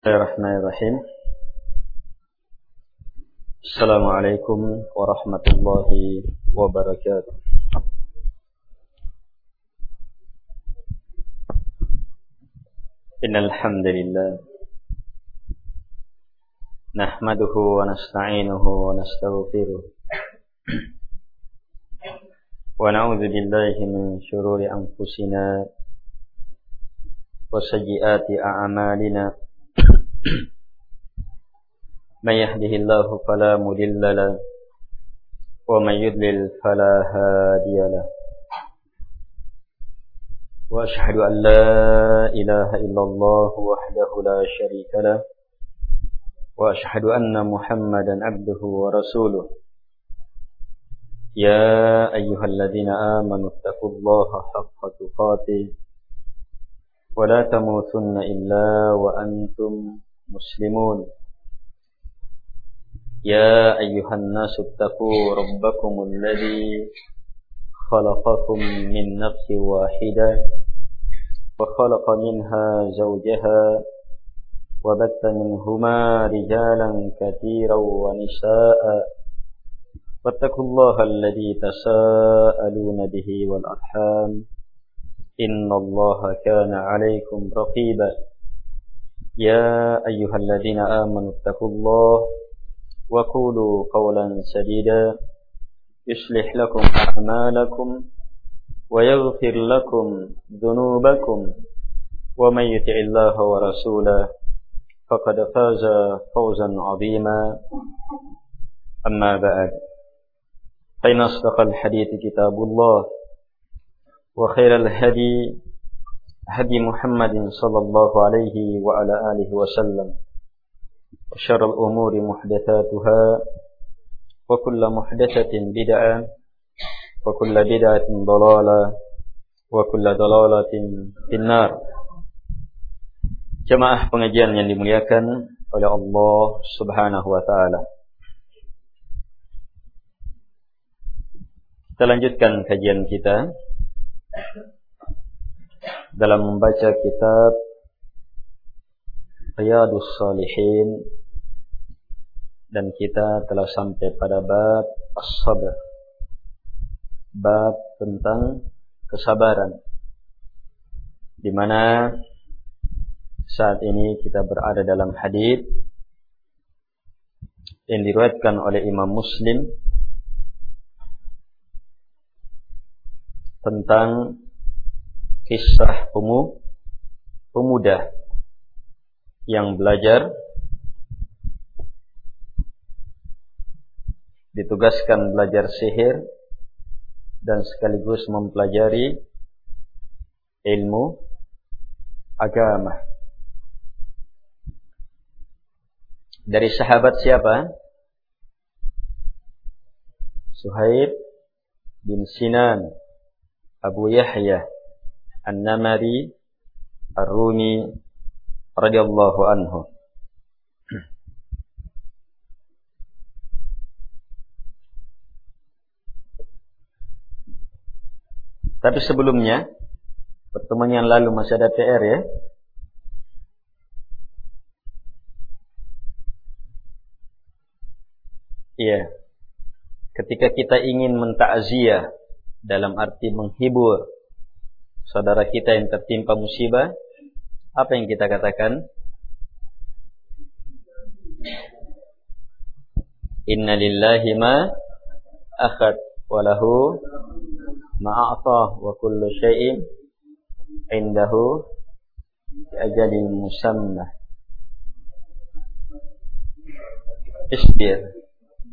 Bismillahirrahmanirrahim. Assalamualaikum warahmatullahi wabarakatuh. Innal hamdalillah nahmaduhu wa nasta'inuhu wa nastaghfiruh wa na'udzu billahi min shururi anfusina wa sayyiati a'malina. من يهده الله فلا مضل له ومن يضلل فلا هادي له وأشهد أن لا إله إلا الله وحده لا شريك له وأشهد أن محمدا عبده ورسوله يا أيها الذين آمنوا اتقوا الله حق تقاته ولا تموتن إلا وأنتم مسلمون يا أيها الناس اتقوا ربكم الذي خلقكم من نفس واحدة وخلق منها زوجها وبث منهما رجالا كثيرا ونساء واتقوا الله الذي تساءلون به والأرحام إن الله كان عليكم رقيبا يا أيها الذين آمنوا اتقوا الله وقولوا قولا سديدا يصلح لكم أعمالكم ويغفر لكم ذنوبكم ومن يطع الله ورسوله فقد فاز فوزا عظيما أما بعد فإن أصدق الحديث كتاب الله وخير الهدي هدي محمد صلى الله عليه وعلى آله وسلم وشر الأمور محدثاتها وكل محدثة بدعة وكل بدعة ضلالة وكل ضلالة في النار. Jemaah pengajian yang dimuliakan oleh Allah Subhanahu wa taala. Kita lanjutkan kajian kita dalam membaca kitab Riyadhus Shalihin, dan kita telah sampai pada bab as-sabr, bab tentang kesabaran, di mana saat ini kita berada dalam hadis yang diriwayatkan oleh Imam Muslim tentang kisah pemuda yang ditugaskan belajar sihir dan sekaligus mempelajari ilmu agama. Dari sahabat siapa? Suhaib bin Sinan Abu Yahya An-Namari Ar-Rumi radhiyallahu anhu. Tapi sebelumnya, pertemuan yang lalu masih ada PR ya. Iya. Ketika kita ingin mentakziah dalam arti menghibur saudara kita yang tertimpa musibah, apa yang kita katakan? Inna lillahi ma akhad wa lahu ma a'ta wa kullu syai'in indahu bi ajalin musamma. Isbir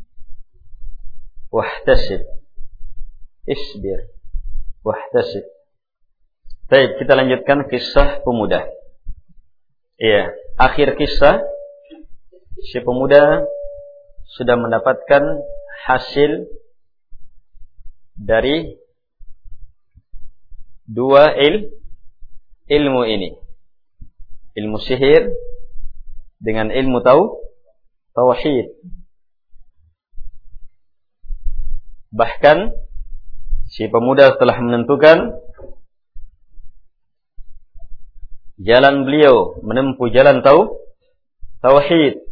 wahtasib. Isbir wahtasib. Baik, kita lanjutkan kisah pemuda. Iya, akhir kisah si pemuda sudah mendapatkan hasil dari dua ilmu ini. Ilmu sihir dengan ilmu tauhid. Bahkan si pemuda telah menentukan jalan beliau menempuh jalan Tauhid.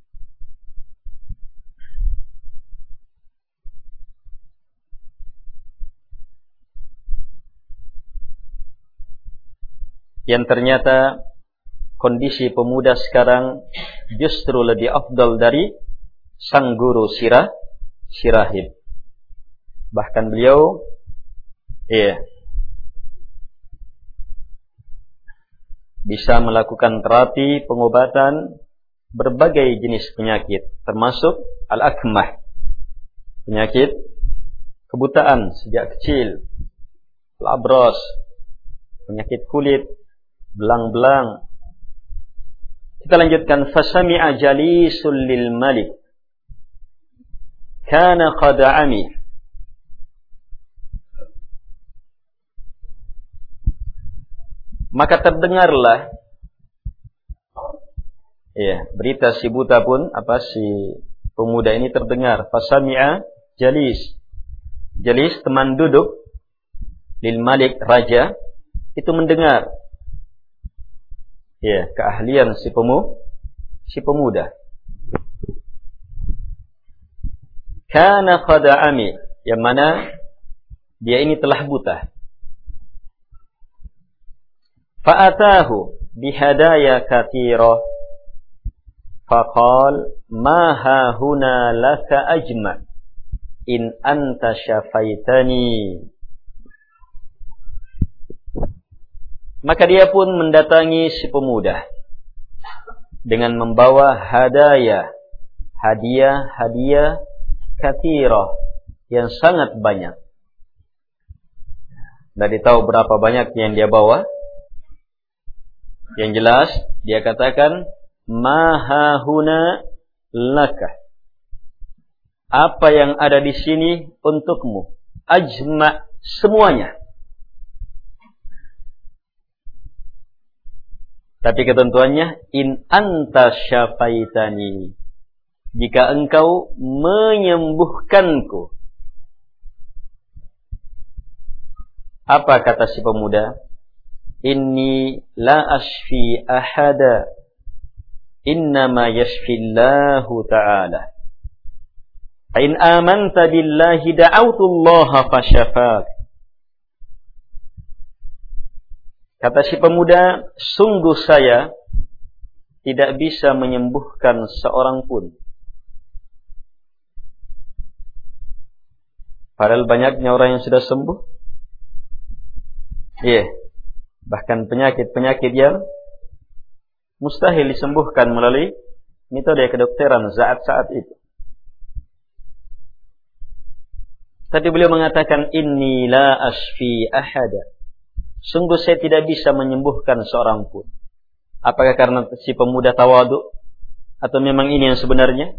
Yang ternyata kondisi pemuda sekarang justru lebih afdal dari sang guru Syirahid. Bahkan beliau bisa melakukan terapi pengobatan berbagai jenis penyakit, termasuk al-akmah, penyakit kebutaan sejak kecil, al-abras, penyakit kulit, belang-belang. Kita lanjutkan. Fasami'a jalisul lil malik kana qad ami. Maka terdengarlah berita si buta pun, si pemuda ini terdengar. Fasami'a jalis teman duduk, lil malik raja, itu mendengar keahlian si pemuda. Kana qad ami, yang mana dia ini telah buta. Fa'atahu bihadaya katsira faqal ma hahuna laka ajma in anta syafaitani. Maka dia pun mendatangi si pemuda dengan membawa hadiah katsirah yang sangat banyak. Tidak tahu berapa banyak yang dia bawa. Yang jelas dia katakan ma hahuna laka, apa yang ada di sini untukmu, ajma, semuanya. Tapi ketentuannya, in anta syafaitani, jika engkau menyembuhkanku. Apa kata si pemuda? Inni la ashfi ahada, innama yashfillahu ta'ala. Fa in amanta billahi da'autullaha fasyafak. Kata si pemuda, sungguh saya tidak bisa menyembuhkan seorang pun. Padahal banyaknya orang yang sudah sembuh. Bahkan penyakit-penyakit yang mustahil disembuhkan melalui metode kedokteran saat itu. Tapi beliau mengatakan, inni la ashfi ahada, sungguh saya tidak bisa menyembuhkan seorang pun. Apakah karena si pemuda tawadhu, atau memang ini yang sebenarnya?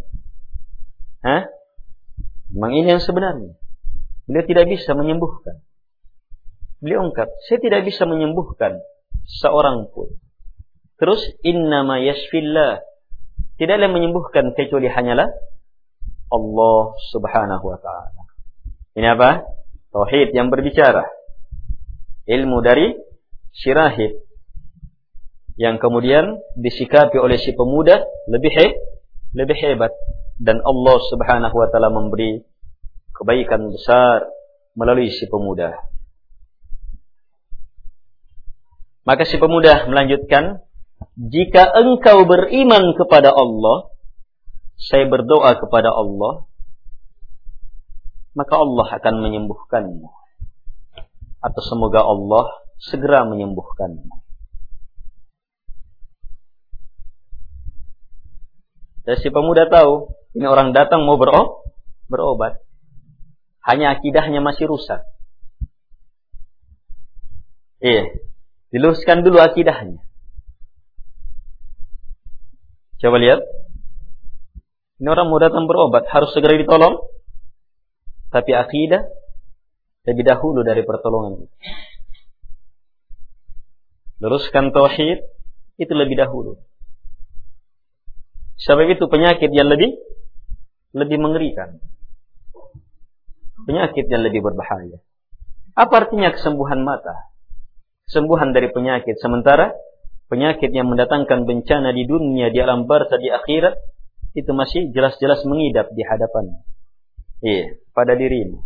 Memang ini yang sebenarnya. Beliau tidak bisa menyembuhkan. Beliau ungkap, saya tidak bisa menyembuhkan seorang pun. Terus, innama yashfillah, tidaklah menyembuhkan kecuali hanyalah Allah subhanahu wa ta'ala. Ini apa? Tauhid yang berbicara. Ilmu dari Syirahid yang kemudian disikapi oleh si pemuda lebih hebat, dan Allah subhanahu wa ta'ala memberi kebaikan besar melalui si pemuda. Maka si pemuda melanjutkan, jika engkau beriman kepada Allah, saya berdoa kepada Allah, maka Allah akan menyembuhkanmu, atau semoga Allah segera menyembuhkanmu. Dan si pemuda tahu, ini orang datang mau berobat. Hanya akidahnya masih rusak. Diluruskan dulu akidahnya. Coba lihat. Ini orang mau datang berobat, harus segera ditolong. Tapi akidah lebih dahulu dari pertolongan itu. Luruskan tauhid itu lebih dahulu. Sebab itu penyakit yang lebih mengerikan. Penyakit yang lebih berbahaya. Apa artinya kesembuhan mata? Kesembuhan dari penyakit, sementara penyakit yang mendatangkan bencana di dunia, di alam barzah, di akhirat, itu masih jelas-jelas mengidap di hadapan. Iya, pada dirimu.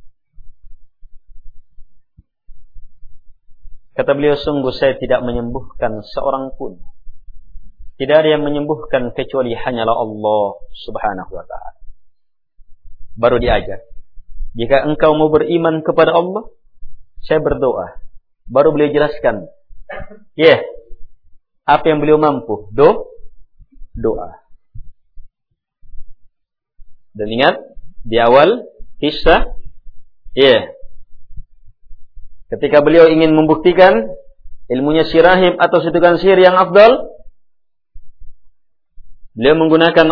Kata beliau, sungguh saya tidak menyembuhkan seorang pun. Tidak ada yang menyembuhkan kecuali hanyalah Allah subhanahu wa ta'ala. Baru diajar, jika engkau mau beriman kepada Allah, saya berdoa. Baru beliau jelaskan, apa yang beliau mampu? Doa. Dan ingat, di awal kisah, ketika beliau ingin membuktikan ilmunya si rahib atau si tukang sihir yang afdal, beliau menggunakan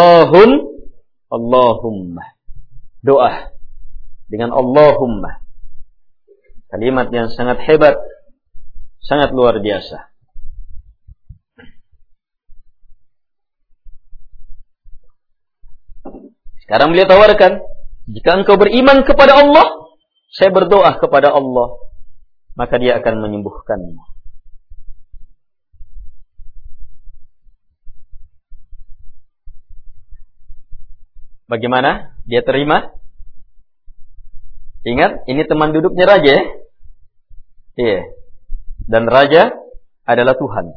Allahumma. Doa dengan Allahumma. Kalimat yang sangat hebat, sangat luar biasa. Sekarang beliau tawarkan, jika engkau beriman kepada Allah, saya berdoa kepada Allah, maka dia akan menyembuhkanmu. Bagaimana? Dia terima? Ingat, ini teman duduknya raja, ya? Iya. Dan raja adalah Tuhan.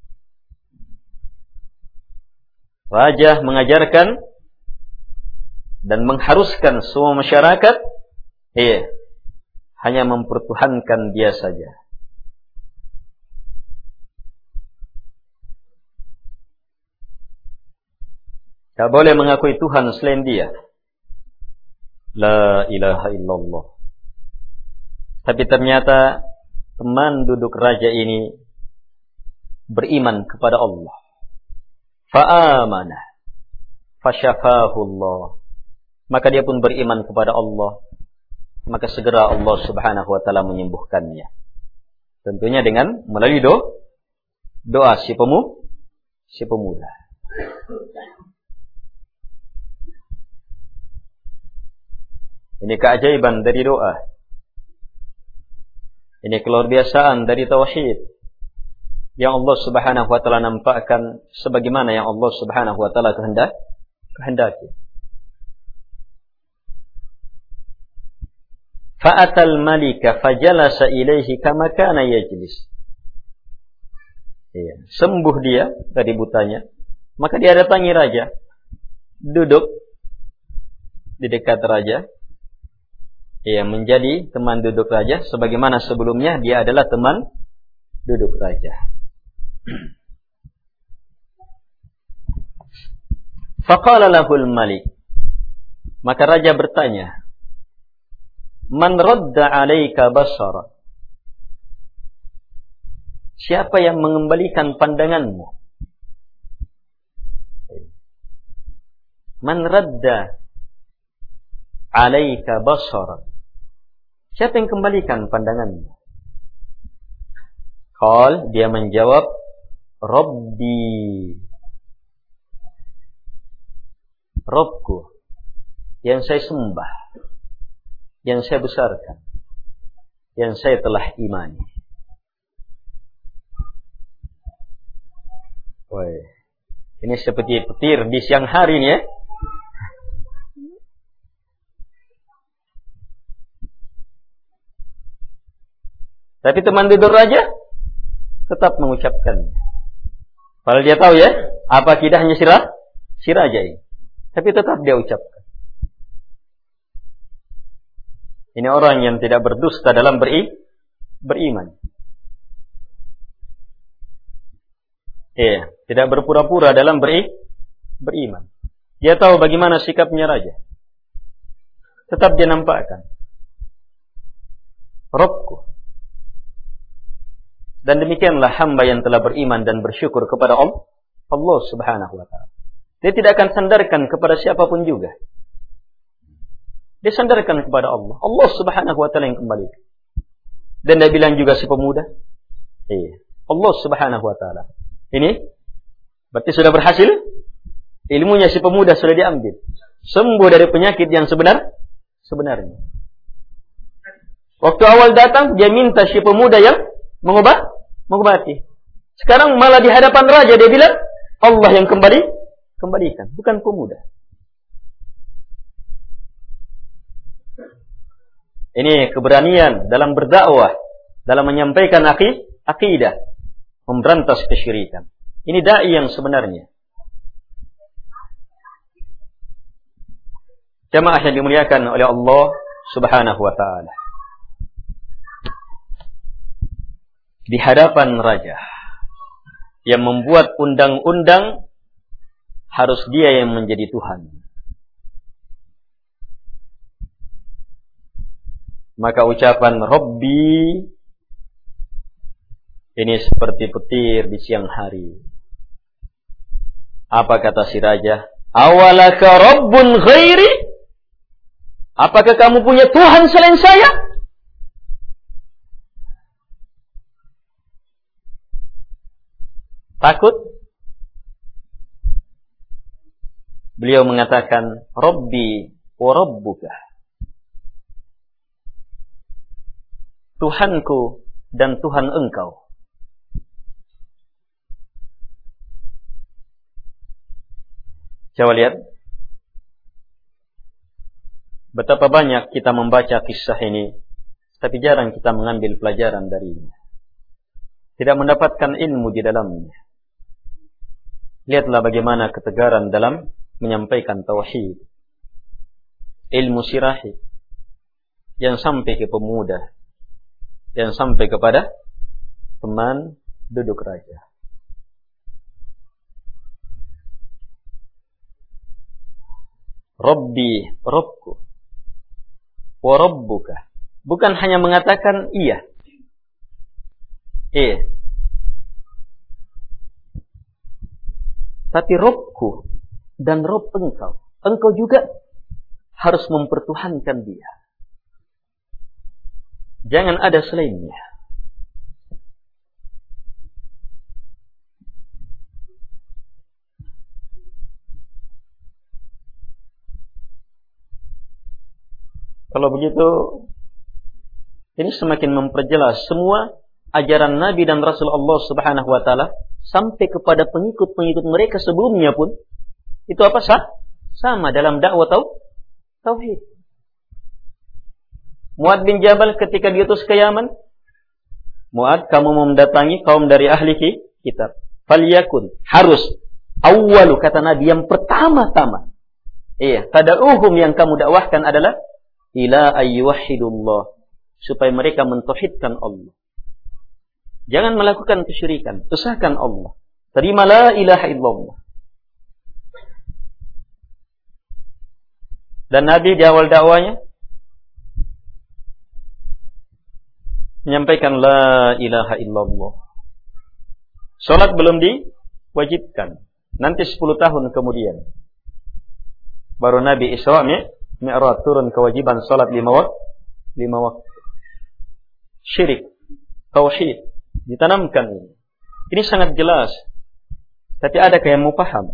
Raja mengajarkan dan mengharuskan semua masyarakat, hanya mempertuhankan dia saja. Tak boleh mengakui Tuhan selain dia. La ilaha illallah. Tapi ternyata teman duduk raja ini beriman kepada Allah. Fa'amanah. Fasyafahullah. Maka dia pun beriman kepada Allah. Maka segera Allah subhanahu wa ta'ala menyembuhkannya. Tentunya dengan melalui doa si pemuda. Ini keajaiban dari doa. Ini keluar biasaan dari tauhid yang Allah subhanahu wa ta'ala nampakkan sebagaimana yang Allah subhanahu wa ta'ala kehendaki. Fa'atal malika fajalasa ilaihi kama kana yajlis. Sembuh dia dari butanya, maka dia datangi raja, duduk di dekat raja. Menjadi teman duduk raja, sebagaimana sebelumnya dia adalah teman duduk raja. Faqala lahul malik. Maka raja bertanya, man radda alaika basara. Siapa yang mengembalikan pandanganmu? Man radda alaika basara. Siapa yang kembalikan pandanganmu? Qal, dia menjawab, Rabbi. Rabbku, yang saya sembah, yang saya besarkan, yang saya telah imani. Ini seperti petir di siang hari nih, ya. Tapi teman duduk raja tetap mengucapkan. Padahal dia tahu, ya, apa akidahnya si raja ini. Tapi tetap dia ucapkan. Ini orang yang tidak berdusta dalam beriman. Tidak berpura-pura dalam beriman. Dia tahu bagaimana sikapnya raja. Tetap dia nampakkan. Rabbku. Dan demikianlah hamba yang telah beriman dan bersyukur kepada Allah subhanahu wa ta'ala. Dia tidak akan sandarkan kepada siapapun juga. Dia sandarkan kepada Allah. Allah subhanahu wa ta'ala yang kembali. Dan dia bilang juga si pemuda, Allah subhanahu wa ta'ala. Ini berarti sudah berhasil. Ilmunya si pemuda sudah diambil. Sembuh dari penyakit yang sebenarnya. Waktu awal datang, dia minta si pemuda yang mengobati. Sekarang malah di hadapan raja dia bilang, Allah yang kembalikan, bukan pemuda. Ini keberanian dalam berdakwah, dalam menyampaikan akidah, memberantas kesyirikan. Ini dai yang sebenarnya. Jamaah yang dimuliakan oleh Allah Subhanahu wa taala. Di hadapan raja yang membuat undang-undang, harus dia yang menjadi Tuhan. Maka ucapan Rabbi ini seperti petir di siang hari. Apa kata si raja? Awalaka Rabbun ghairi? Apakah kamu punya Tuhan selain saya? Takut? Beliau mengatakan, Rabbi wa Rabbuka. Tuhanku dan Tuhan engkau. Coba lihat. Betapa banyak kita membaca kisah ini, tapi jarang kita mengambil pelajaran darinya. Tidak mendapatkan ilmu di dalamnya. Lihatlah bagaimana ketegaran dalam menyampaikan tauhid. Ilmu sirahi yang sampai ke pemuda, yang sampai kepada teman duduk raja. Rabbi, Rabbku, wa Rabbuka. Bukan hanya mengatakan iya. Tapi Rabbku dan Rabb engkau. Engkau juga harus mempertuhankan dia. Jangan ada selainnya. Kalau begitu, ini semakin memperjelas semua ajaran Nabi dan Rasul Allah Subhanahu wa taala sampai kepada pengikut-pengikut mereka sebelumnya pun itu apa sama dalam dakwah tauhid. Mu'ad bin Jabal ketika diutus ke Yaman, Mu'ad, kamu mau mendatangi kaum dari ahli kitab. Falyakun, harus awwalu, kata Nabi, yang pertama-tama. Tada'uhum, yang kamu dakwahkan adalah ila ayyuhidullah, supaya mereka mentauhidkan Allah. Jangan melakukan kesyirikan, usahakan Allah. Terima la ilaha illallah. Dan Nabi di awal dakwanya menyampaikan la ilaha illallah. Salat belum diwajibkan. Nanti 10 tahun kemudian baru Nabi Isra Mi'raj turun kewajiban salat 5 waktu. Syirik, tauhid ditanamkan ini. Ini sangat jelas. Tapi adakah yang mau paham?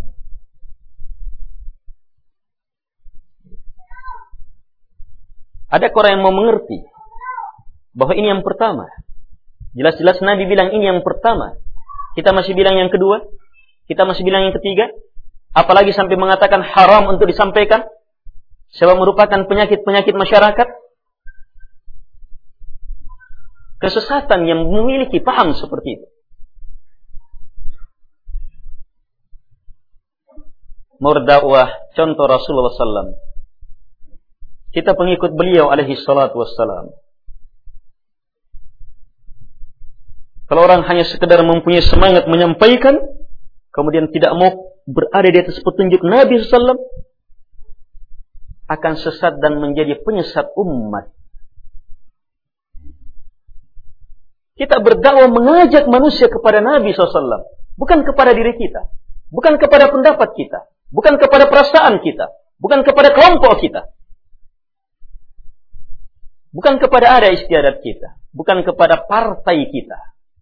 Ada orang yang mau mengerti bahwa ini yang pertama? Jelas-jelas Nabi bilang ini yang pertama. Kita masih bilang yang kedua, kita masih bilang yang ketiga, apalagi sampai mengatakan haram untuk disampaikan, sebab merupakan penyakit-penyakit masyarakat. Kesesatan yang memiliki paham seperti itu. Murdakwah, contoh Rasulullah SAW. Kita pengikut beliau alaihi salatu wassalam. Kalau orang hanya sekedar mempunyai semangat menyampaikan, kemudian tidak mau berada di atas petunjuk Nabi SAW, akan sesat dan menjadi penyesat umat. Kita berdakwah mengajak manusia kepada Nabi SAW, bukan kepada diri kita, bukan kepada pendapat kita, bukan kepada perasaan kita, bukan kepada kelompok kita, bukan kepada ada istiadat kita, bukan kepada partai kita,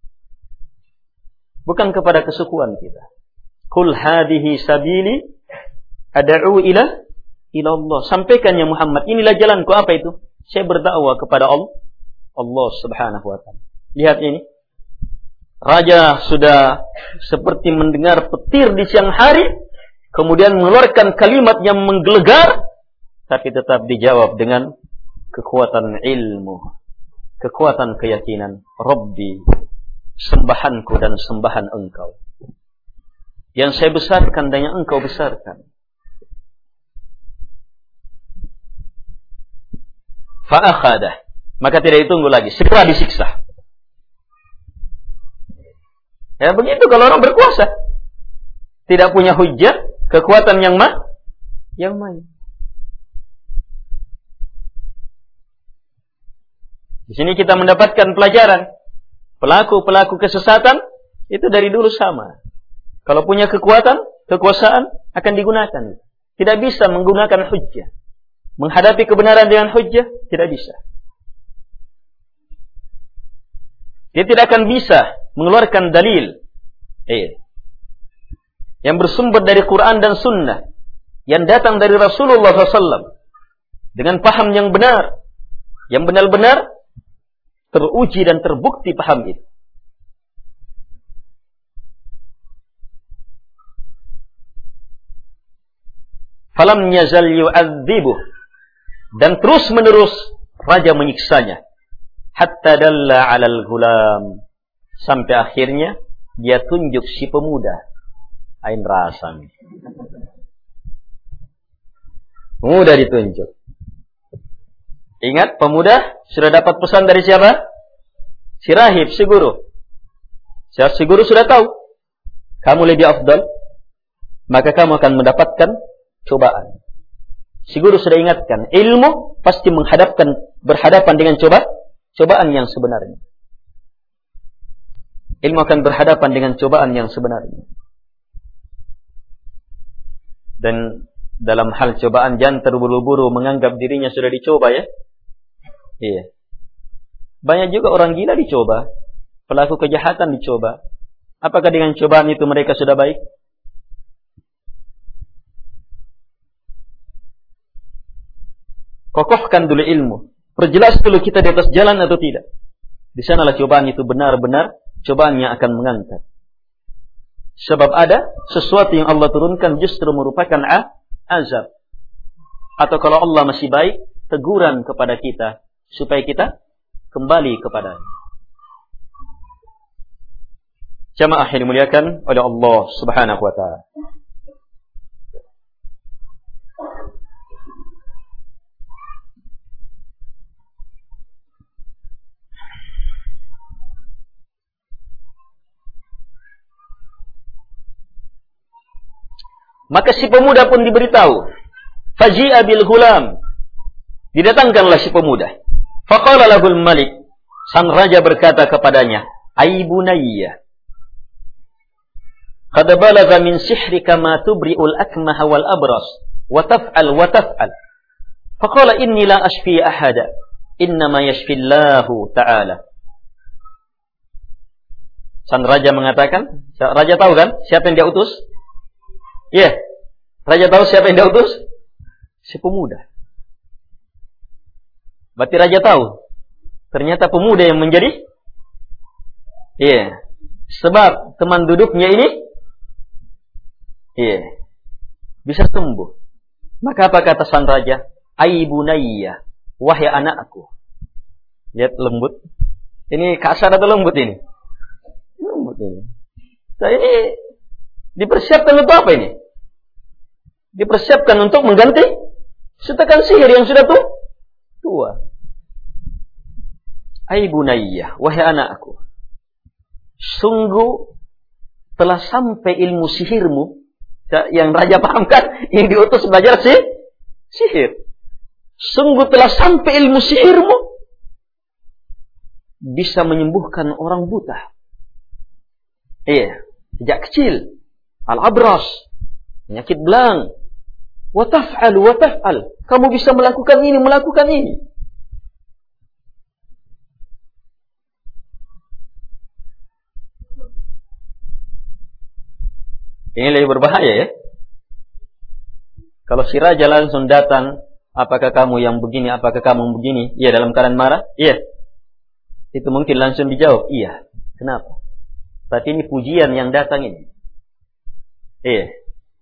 bukan kepada kesukuan kita. Qul hadhihi sabili ad'u ila Allah. Sampaikan ya Muhammad, inilah jalanku. Apa itu? Saya berdakwah kepada Allah Subhanahu wa ta'ala. Lihat ini. Raja sudah seperti mendengar petir di siang hari, kemudian mengeluarkan kalimat yang menggelegar, tapi tetap dijawab dengan kekuatan ilmu, kekuatan keyakinan. Rabbi, sembahanku dan sembahan engkau, yang saya besarkan dan yang engkau besarkan. Fa'akhadah, maka tidak ditunggu lagi, segera disiksa. Ya begitu kalau orang berkuasa, tidak punya hujjah, kekuatan yang main. Di sini kita mendapatkan pelajaran. Pelaku-pelaku kesesatan itu dari dulu sama. Kalau punya kekuasaan akan digunakan. Tidak bisa menggunakan hujjah. Menghadapi kebenaran dengan hujjah tidak bisa. Dia tidak akan bisa mengeluarkan dalil yang bersumber dari Quran dan Sunnah, yang datang dari Rasulullah SAW, dengan paham yang benar, yang benar-benar teruji dan terbukti paham itu. Falam yazal yu'adzibuh, dan terus menerus raja menyiksanya, hatta dalla 'alal ghulam, sampai akhirnya dia tunjuk si pemuda. Ain rasan. Pemuda ditunjuk. Ingat, pemuda sudah dapat pesan dari siapa? Si rahib, si guru. Si guru sudah tahu kamu lebih afdal, maka kamu akan mendapatkan cobaan. Si guru sudah ingatkan, ilmu pasti berhadapan dengan cobaan yang sebenarnya. Ilmu akan berhadapan dengan cobaan yang sebenarnya. Dan dalam hal cobaan, jangan terburu-buru menganggap dirinya sudah dicoba, ya. Iya. Banyak juga orang gila dicoba, pelaku kejahatan dicoba. Apakah dengan cobaan itu mereka sudah baik? Kokohkan dulu ilmu. Perjelas dulu kita di atas jalan atau tidak. Di sanalah cobaan itu benar-benar cobaan yang akan mengangkat. Sebab ada sesuatu yang Allah turunkan justru merupakan azab. Atau kalau Allah masih baik, teguran kepada kita supaya kita kembali kepada. Jamaah yang dimuliakan oleh Allah Subhanahu wa taala. Maka si pemuda pun diberitahu. Faji'a bil ghulam. Didatangkanlah si pemuda. Faqala lahul malik. Sang raja berkata kepadanya, "Ai bunayya, qad balagha min sihrika ma tubri'ul akmaha wal abras, wa taf'al wa taf'al." Faqala inni la ashfi ahada, innama yashfi Allahu ta'ala. Sang raja mengatakan, raja tahu kan siapa yang dia utus? Iya, raja tahu siapa yang dia utus? Si pemuda. Berarti raja tahu. Ternyata pemuda yang menjadi. Iya. Sebab teman duduknya ini. Iya. Bisa sembuh. Maka apa kata sang raja? Ai bunayya, wahai anakku. Lihat lembut. Ini kasar atau lembut ini? Lembut ini. Nah, ini dipersiapkan untuk apa ini? Dipersiapkan untuk mengganti setakan sihir yang sudah tua. Ai bunayya, wahai anakku, sungguh telah sampai ilmu sihirmu. Yang raja pahamkan, yang diutus belajar sihir. Sungguh telah sampai ilmu sihirmu, bisa menyembuhkan orang buta. Iya, sejak kecil. Al-abras, penyakit belang. Wa taf'al. Kamu bisa melakukan ini, melakukan ini. Ini lebih berbahaya, ya. Kalau si raja langsung datang, apakah kamu yang begini, apakah kamu begini? Iya, dalam keadaan marah? Iya. Itu mungkin langsung dijawab, iya. Kenapa? Tapi ini pujian yang datang ini. Iya.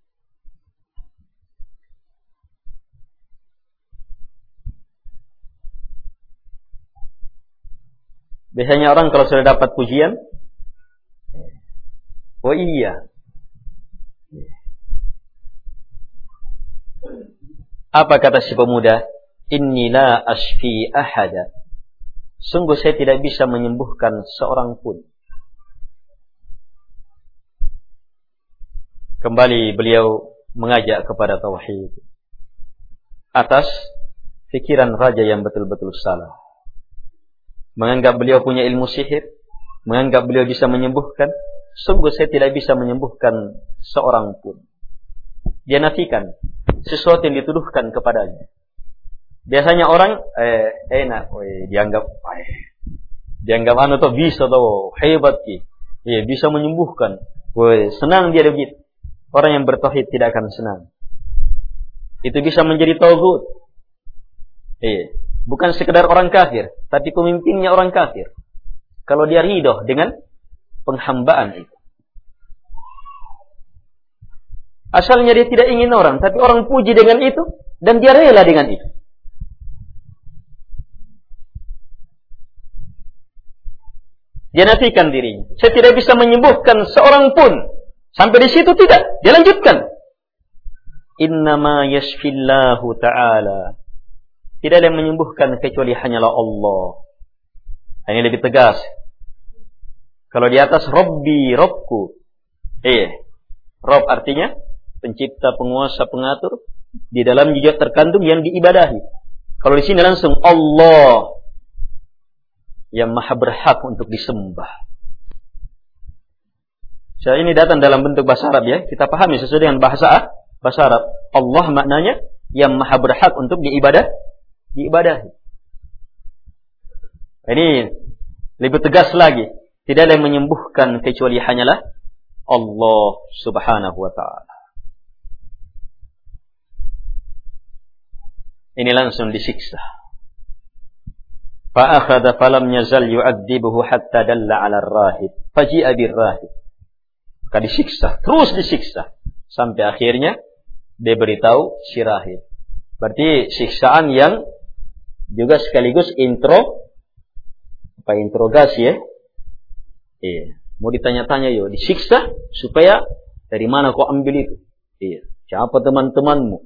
Biasanya orang kalau sudah dapat pujian, oh iya. Apa kata si pemuda? Inni la ashfi ahada. Sungguh saya tidak bisa menyembuhkan seorang pun. Kembali beliau mengajak kepada tauhid atas pikiran raja yang betul-betul salah. Menganggap beliau punya ilmu sihir, menganggap beliau bisa menyembuhkan. Sungguh saya tidak bisa menyembuhkan seorang pun. Dia nafikan sesuatu yang dituduhkan kepadanya. Biasanya orang enak, dianggap anu tuh bisa tuh hebat ki, bisa menyembuhkan. Senang dia begitu. Orang yang bertauhid tidak akan senang. Itu bisa menjadi taghut. Bukan sekedar orang kafir, tapi pemimpinnya orang kafir. Kalau dia ridho dengan penghambaan itu. Asalnya dia tidak ingin orang, tapi orang puji dengan itu, dan dia rela dengan itu. Dia nafikan dirinya. Saya tidak bisa menyembuhkan seorang pun. Sampai di situ tidak. Dia lanjutkan. Innama yashfillahu ta'ala. Tidak ada yang menyembuhkan kecuali hanyalah Allah. Ini lebih tegas. Kalau di atas Rabbi, Rabbku. Rabb artinya pencipta, penguasa, pengatur. Di dalam juga terkandung yang diibadahi. Kalau di sini langsung Allah yang maha berhak untuk disembah. Ini datang dalam bentuk bahasa Arab ya. Kita pahami sesuai dengan bahasa Arab. Allah maknanya yang maha berhak untuk diibadahi. Ini lebih tegas lagi. Tidak ada yang menyembuhkan kecuali hanyalah Allah subhanahu wa ta'ala. Ini langsung disiksa. Fa'akhadha falam yazal yu'adzibuhu hatta dalla 'ala ar-rahib. Faji'a bir-rahib. Maka disiksa, terus disiksa sampai akhirnya dia beritahu si rahib. Berarti siksaan yang juga sekaligus interogasi ya. Mau ditanya-tanya yo, disiksa supaya dari mana kau ambil itu? Siapa teman-temanmu?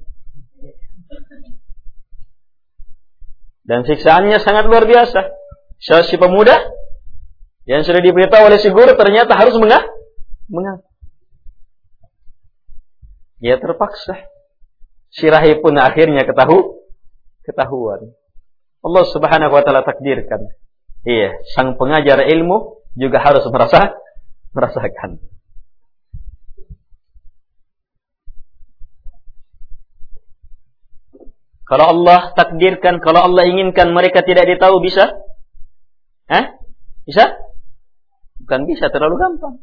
Dan siksaannya sangat luar biasa. Si pemuda yang sudah diberitahu oleh si guru ternyata harus mengaku. Dia terpaksa. Si rahib pun akhirnya ketahuan. Allah subhanahu wa ta'ala takdirkan. Sang pengajar ilmu juga harus merasakan. Kalau Allah takdirkan, kalau Allah inginkan mereka tidak ditahu, bisa? Bisa? Bukan bisa, terlalu gampang.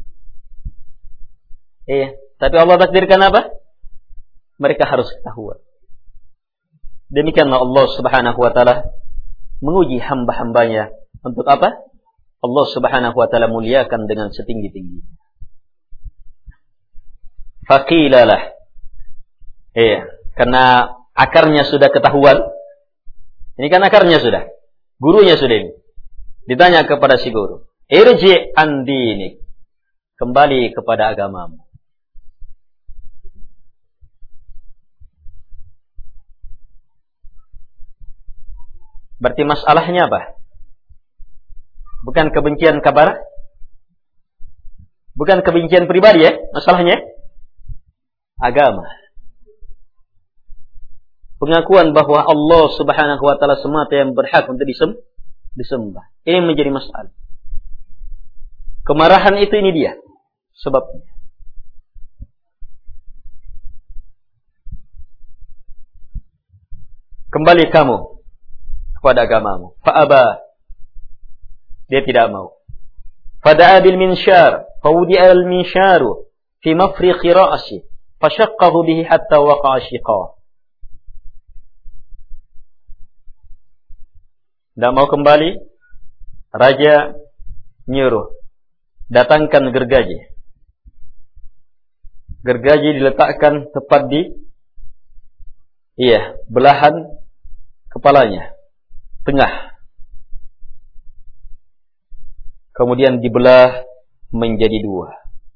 Tapi Allah takdirkan apa? Mereka harus ketahuan. Demikianlah Allah subhanahu wa ta'ala menguji hamba-hambanya. Untuk apa? Allah subhanahu wa ta'ala muliakan dengan setinggi-tinggi. Faqilalah. Karena akarnya sudah ketahuan. Ini kan akarnya sudah. Gurunya sudah ini. Ditanya kepada si guru. Irji' an dinik. Kembali kepada agamamu. Berarti masalahnya apa? Bukan kebencian kabar? Bukan kebencian pribadi ya? Masalahnya? Agama. Pengakuan bahwa Allah subhanahu wa ta'ala semata yang berhak untuk disembah. Ini menjadi masalah. Kemarahan itu ini dia sebabnya. Kembali kamu kepada agamamu. Fa'aba. Dia tidak mau. Fada'a bil minsyar. Fawudi'a al minsyaru. Fi mafriqi ra'asi. Fashaqqahu bihi hatta waqa'a shiqah. Tidak mau kembali. Raja nyuruh datangkan gergaji. Gergaji diletakkan tepat di belahan kepalanya, tengah. Kemudian dibelah menjadi 2.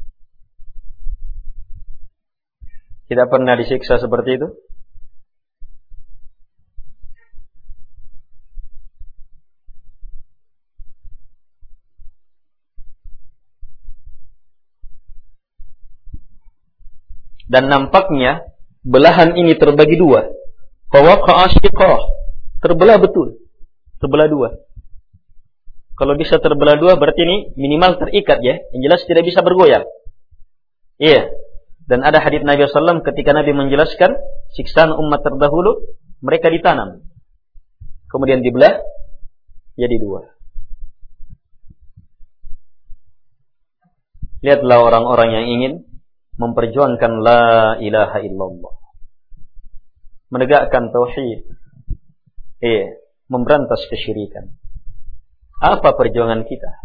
Tidak pernah disiksa seperti itu? Dan nampaknya belahan ini terbagi 2. Fawaqa'a shiqah. Terbelah betul. Terbelah 2. Kalau bisa terbelah 2 berarti ini minimal terikat ya. Yang jelas tidak bisa bergoyang. Iya. Dan ada hadits Nabi SAW ketika Nabi menjelaskan siksaan umat terdahulu, mereka ditanam. Kemudian dibelah jadi 2. Lihatlah orang-orang yang ingin memperjuangkan la ilaha illallah, menegakkan tauhid, memberantas kesyirikan. Apa perjuangan kita?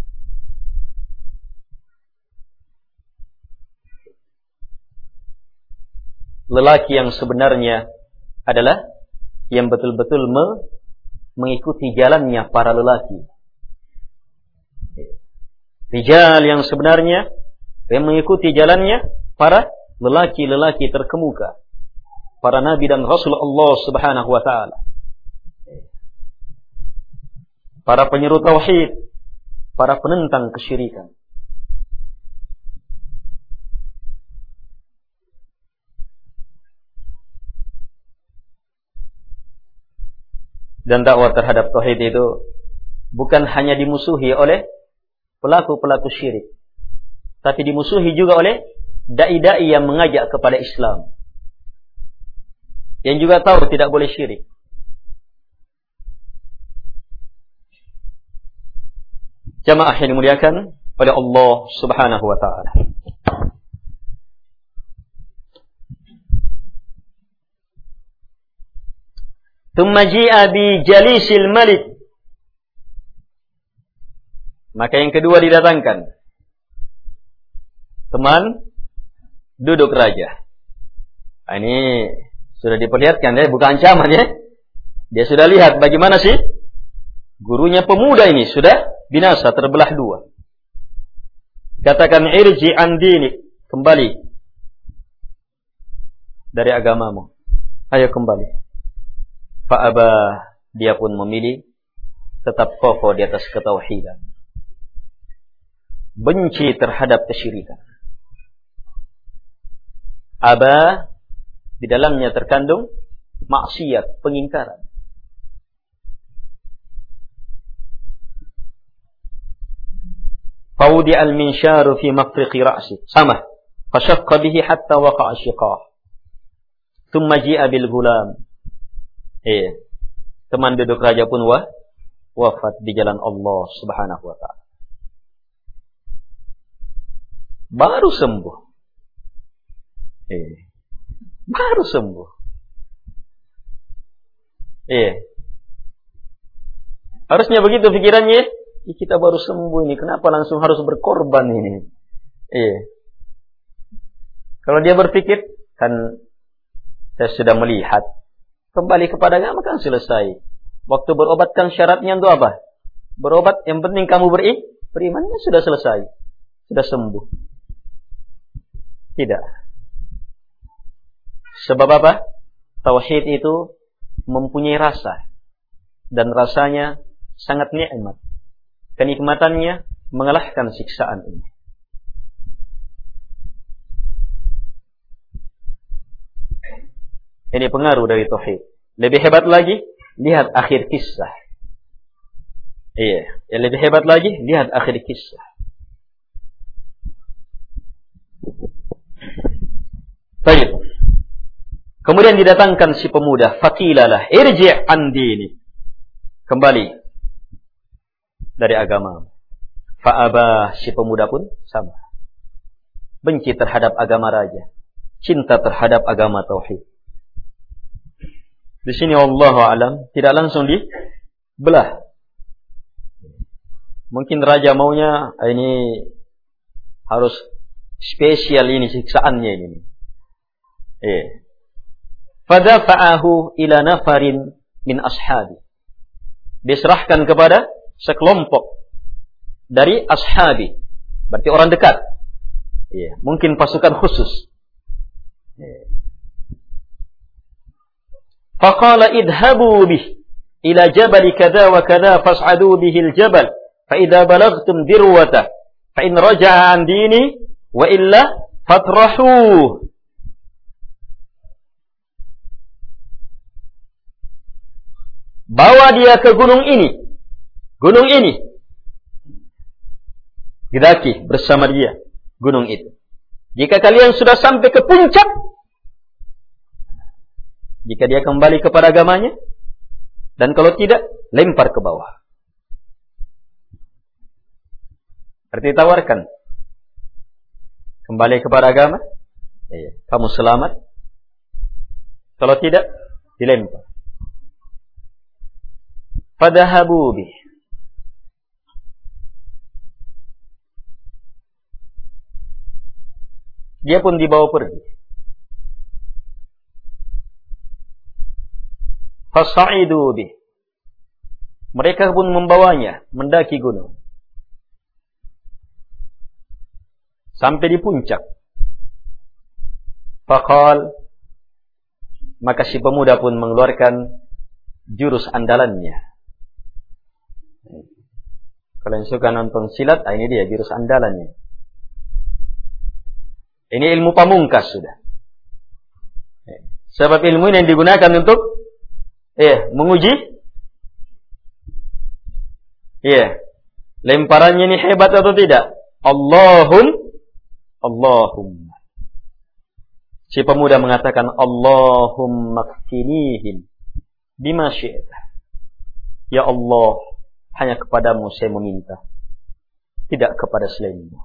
Lelaki yang sebenarnya adalah yang betul-betul mengikuti jalannya para lelaki. Rijal yang sebenarnya yang mengikuti jalannya para lelaki-lelaki terkemuka, para nabi dan rasul Allah Subhanahu wa taala. Para penyeru tauhid, para penentang kesyirikan. Dan dakwah terhadap tauhid itu bukan hanya dimusuhi oleh pelaku-pelaku syirik, tapi dimusuhi juga oleh dai-dai yang mengajak kepada Islam, yang juga tahu tidak boleh syirik. Jamaah yang dimuliakan oleh Allah Subhanahu wa taala. Thumma ji'a bi jalisil malik. Maka yang kedua didatangkan teman duduk raja. Ini sudah diperlihatkan ya, bukan ancaman ya. Dia sudah lihat bagaimana sih gurunya pemuda ini sudah binasa, terbelah 2. Katakan irji an dinik, kembali dari agamamu. Ayo kembali. Fa'aba, dia pun memilih tetap kokoh di atas ketauhidan. Benci terhadap kesyirikan. Aba, di dalamnya terkandung maksiat, pengingkaran. Faudi al-minsharu fi mafriqi ra'si. Sama. Fashaqqa bihi hatta waqa'a shiqah. Thumma ji'a bil gulam. Teman duduk raja pun wafat di jalan Allah Subhanahu wa ta'ala. Baru sembuh. Baru sembuh. Harusnya begitu pikirannya. Kita baru sembuh ini, kenapa langsung harus berkorban ini? Kalau dia berpikir, kan saya sudah melihat, kembali kepada agama kan selesai. Waktu berobat kan syaratnya untuk apa? Berobat, yang penting kamu berimannya sudah selesai. Sudah sembuh. Tidak. Sebab apa? Tauhid itu mempunyai rasa. Dan rasanya sangat nikmat. Kenikmatannya mengalahkan siksaan ini. Ini pengaruh dari tauhid. Lebih hebat lagi, lihat akhir kisah. Yang lebih hebat lagi, lihat akhir kisah. Baik. Kemudian didatangkan si pemuda, faqilalah irji' an dini. Kembali dari agama. Fa'aba, si pemuda pun sama. Benci terhadap agama raja. Cinta terhadap agama tauhid. Di sini wallahu alam tidak langsung dibelah. Mungkin raja maunya ini Harus spesial ini siksaannya ini. Fadafa'ahu ila nafarin min ashabi. Diserahkan kepada sekelompok dari ashabi. Berarti orang dekat. Mungkin pasukan khusus. Faqala idhabu bih ila jabal kada wa kada fas'adu bihil jabal. Fa idza balagtum dirwata fa in raja'a an dini wa illa fatrahuh. Bawa dia ke gunung ini. Gunung ini. Didaki bersama dia gunung itu. Jika kalian sudah sampai ke puncak, jika dia kembali kepada agamanya, dan kalau tidak, lempar ke bawah. Arti tawarkan. Kembali kepada agama, kamu selamat. Kalau tidak, dilempar. Fadahabu bih. Dia pun dibawa pergi. Fasa'idu bih. Mereka pun membawanya mendaki gunung. Sampai di puncak. Faqal, maka si pemuda pun mengeluarkan jurus andalannya. Kalau yang suka nonton silat, ini dia jurus andalannya. Ini ilmu pamungkas sudah. Sebab ilmu ini yang digunakan untuk menguji. Lemparannya ini hebat atau tidak? Allahumma. Si pemuda mengatakan Allahumma kfinihim bima syi'ta. Ya Allah, hanya kepadamu saya meminta, tidak kepada selainmu.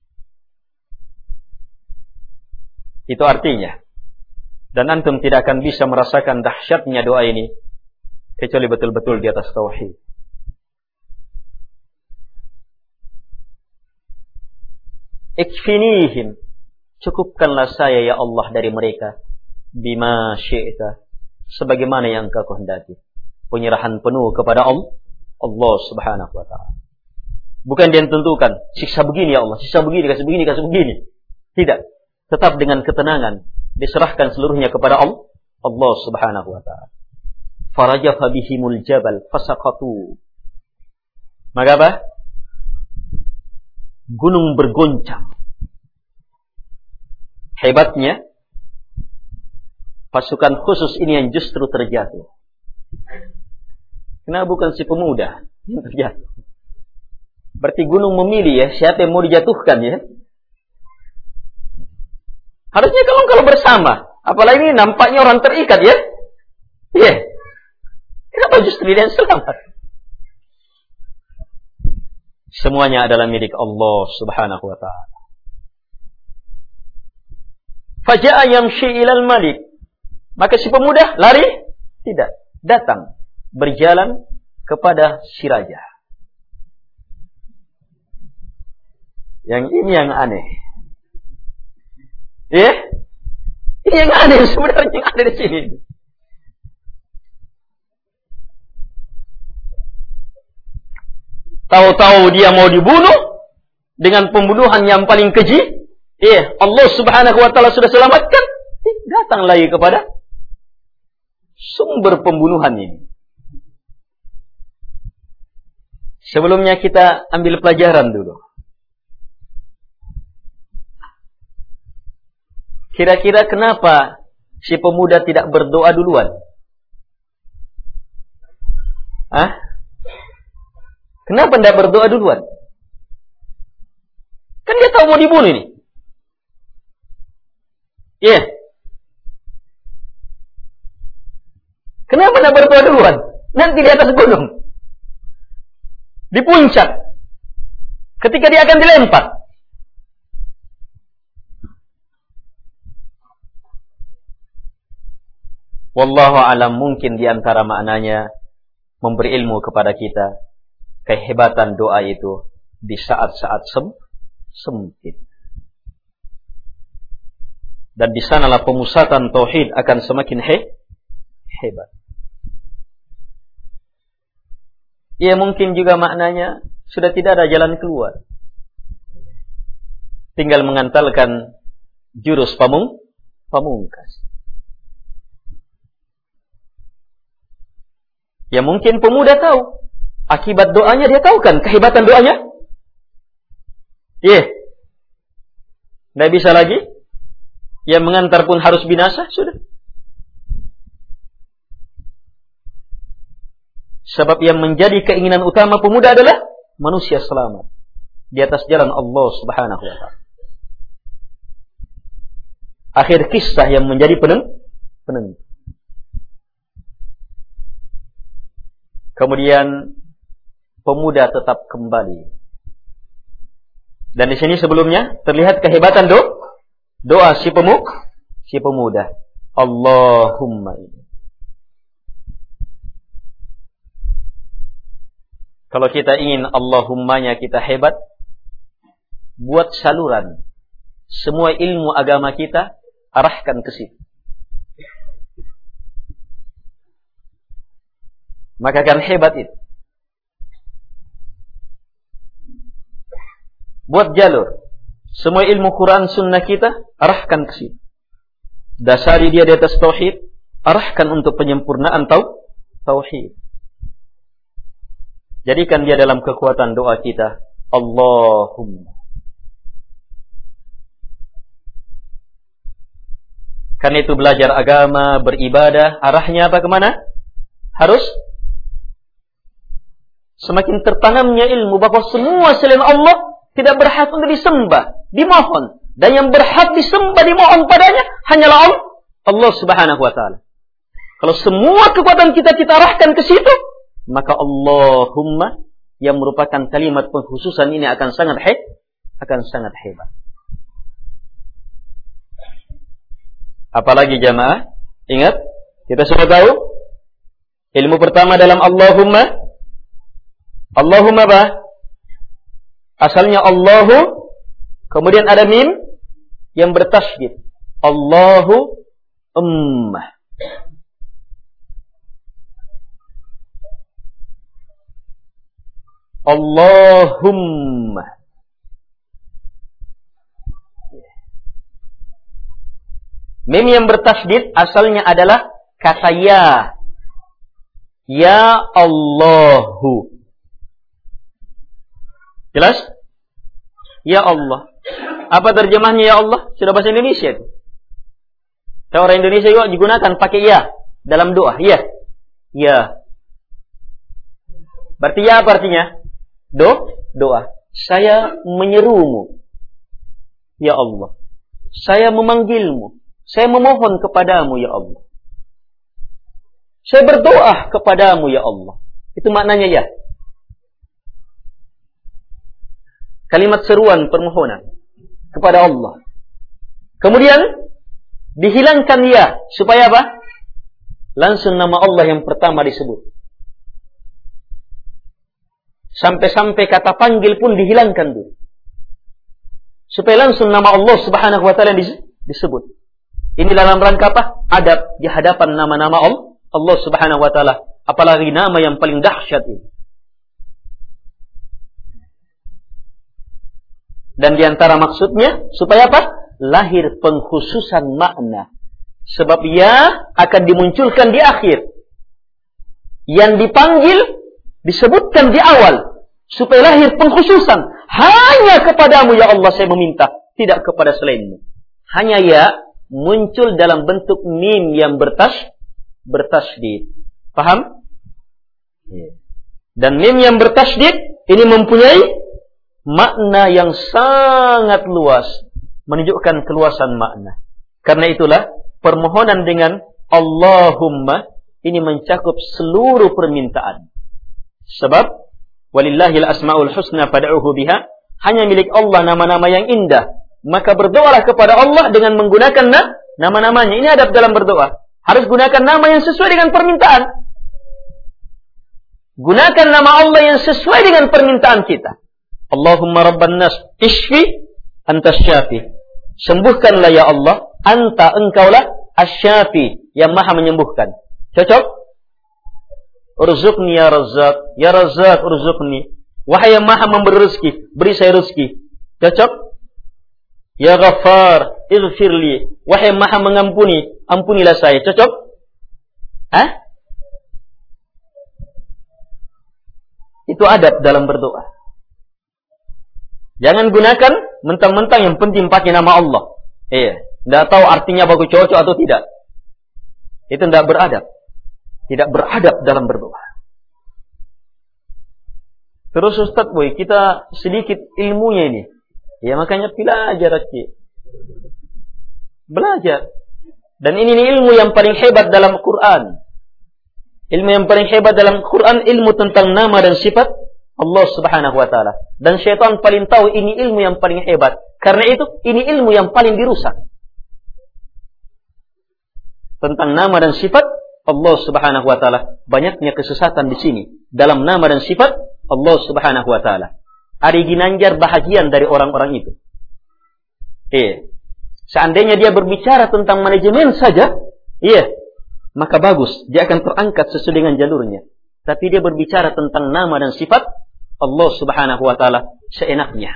Itu artinya. Dan antum tidak akan bisa merasakan dahsyatnya doa ini kecuali betul-betul di atas tauhid. Ikfinihim, cukupkanlah saya ya Allah dari mereka, bima syi'ta, sebagaimana yang Engkau kehendaki. Penyerahan penuh kepada Allah Subhanahu wa ta'ala. Bukan dia tentukan siksa begini ya Allah, siksa begini, kasih begini, kasih begini. Tidak. Tetap dengan ketenangan diserahkan seluruhnya kepada Allah Subhanahu wa ta'ala. Farajafa bihimul jabal fasaqatu. Maka apa? Gunung bergoncang. Hebatnya pasukan khusus ini yang justru terjatuh. Kenapa bukan si pemuda yang terjatuh? Berarti gunung memilih ya siapa yang mau dijatuhkan ya. Harusnya kalau bersama. Apalagi nampaknya orang terikat ya. Kenapa justru dia yang selamat? Semuanya adalah milik Allah Subhanahu wa ta'ala. Faja'a yamshi ilal malik. Maka si pemuda lari? Tidak. Datang. Berjalan kepada si raja. Yang ini yang aneh. Ini yang aneh sebenarnya yang ada di sini. Tahu-tahu dia mau dibunuh dengan pembunuhan yang paling keji. Allah Subhanahu wa ta'ala sudah selamatkan. Datang lagi kepada sumber pembunuhan ini. Sebelumnya kita ambil pelajaran dulu. Kira-kira kenapa si pemuda tidak berdoa duluan? Kenapa tidak berdoa duluan? Kan dia tahu mau dibunuh ini. Kenapa tidak berdoa duluan? Nanti di atas gunung. Di puncak. Ketika dia akan dilempar. Wallahu alam, mungkin di antara maknanya memberi ilmu kepada kita kehebatan doa itu di saat-saat sempit. Dan di sanalah pemusatan tauhid akan semakin hebat. Ya mungkin juga maknanya sudah tidak ada jalan keluar. Tinggal mengantalkan jurus pamungkas. Ya mungkin pemuda tahu akibat doanya, dia tahu kan kehebatan doanya. Tidak bisa lagi. Yang mengantar pun harus binasa, sudah. Sebab yang menjadi keinginan utama pemuda adalah manusia selamat di atas jalan Allah Subhanahu wa ta'ala. Akhir kisah yang menjadi penentu. Kemudian pemuda tetap kembali. Dan di sini sebelumnya terlihat kehebatan doa si pemuda. Allahumma ini. Kalau kita ingin Allahummanya kita hebat, buat saluran. Semua ilmu agama kita arahkan ke situ. Maka akan hebat itu. Buat jalur. Semua ilmu Quran sunnah kita arahkan ke situ. Dasari dia di atas tauhid, arahkan untuk penyempurnaan tauhid. Jadikan dia dalam kekuatan doa kita. Allahumma. Karena itu belajar agama, beribadah, arahnya apa kemana? Harus semakin tertanamnya ilmu bahwa semua selain Allah tidak berhak untuk disembah, dimohon. Dan yang berhak disembah, dimohon padanya hanyalah Allah Subhanahu wa ta'ala. Kalau semua kekuatan kita arahkan ke situ, maka Allahumma yang merupakan kalimat pengkhususan ini akan sangat hebat. Apalagi jamaah, ingat, kita sudah tahu ilmu pertama dalam Allahumma apa? Asalnya Allahu, kemudian ada mim yang bertasydid. Allahu ummah. Allahumma. Mim yang bertasydid asalnya adalah kata ya. Ya Allahu. Jelas? Ya Allah. Apa terjemahnya ya Allah? Sudah bahasa Indonesia itu. Kalau orang Indonesia juga digunakan pakai ya dalam doa. Ya. Ya. Berarti ya apa artinya? Doa. Saya menyerumu. Ya Allah. Saya memanggilmu. Saya memohon kepadamu ya Allah. Saya berdoa kepadamu ya Allah. Itu maknanya ya. Kalimat seruan permohonan kepada Allah. Kemudian dihilangkan ya. Supaya apa? Langsung nama Allah yang pertama disebut. Sampai-sampai kata panggil pun dihilangkan dulu. Supaya langsung nama Allah Subhanahu wa ta'ala disebut. Ini dalam rangka apa? Adab di hadapan nama-nama Allah Subhanahu wa ta'ala. Apalagi nama yang paling dahsyat ini. Dan di antara maksudnya supaya apa? Lahir pengkhususan makna. Sebab ya akan dimunculkan di akhir. Yang dipanggil disebutkan di awal. Supaya lahir pengkhususan. Hanya kepadamu ya Allah saya meminta. Tidak kepada selainmu. Hanya ya muncul dalam bentuk mim yang bertasydid. Paham? Dan mim yang bertasydid ini mempunyai makna yang sangat luas. Menunjukkan keluasan makna. Karena itulah permohonan dengan Allahumma ini mencakup seluruh permintaan. Sebab walillahil asmaul husna fad'uhu biha, hanya milik Allah nama-nama yang indah. Maka berdoalah kepada Allah dengan menggunakan nama-namanya. Ini adab dalam berdoa. Harus gunakan nama yang sesuai dengan permintaan. Gunakan nama Allah yang sesuai dengan permintaan kita. Allahumma rabban nas, ishfi antas syafi. Sembuhkanlah ya Allah, Anta, engkaulah asy-syafi, yang maha menyembuhkan. Cocok? Urzuqni ya Razzaq, ya Razzaq urzuqni. Wahai yang maha memberi rezeki, beri saya rezeki. Cocok? Ya Ghaffar, ighfirli. Wahai yang maha mengampuni, ampunilah saya. Cocok? Hah? Itu adab dalam berdoa. Jangan gunakan mentang-mentang yang penting pakai nama Allah. Iya. Tidak tahu artinya bagus cocok atau tidak. Itu tidak beradab. Tidak beradab dalam berdoa. Terus Ustaz boy, kita sedikit ilmunya ini. Ya makanya belajar. Belajar. Dan ini ilmu yang paling hebat dalam Quran. Ilmu yang paling hebat dalam Quran, ilmu tentang nama dan sifat Allah Subhanahu wa taala. Dan syaitan paling tahu ini ilmu yang paling hebat. Karena itu, ini ilmu yang paling dirusak. Tentang nama dan sifat Allah Subhanahu wa taala. Banyaknya kesesatan di sini dalam nama dan sifat Allah Subhanahu wa taala. Ari Ginanjar bahagian dari orang-orang itu. Seandainya dia berbicara tentang manajemen saja, maka bagus, dia akan terangkat sesuai dengan jalurnya. Tapi dia berbicara tentang nama dan sifat Allah Subhanahu wa taala seenaknya.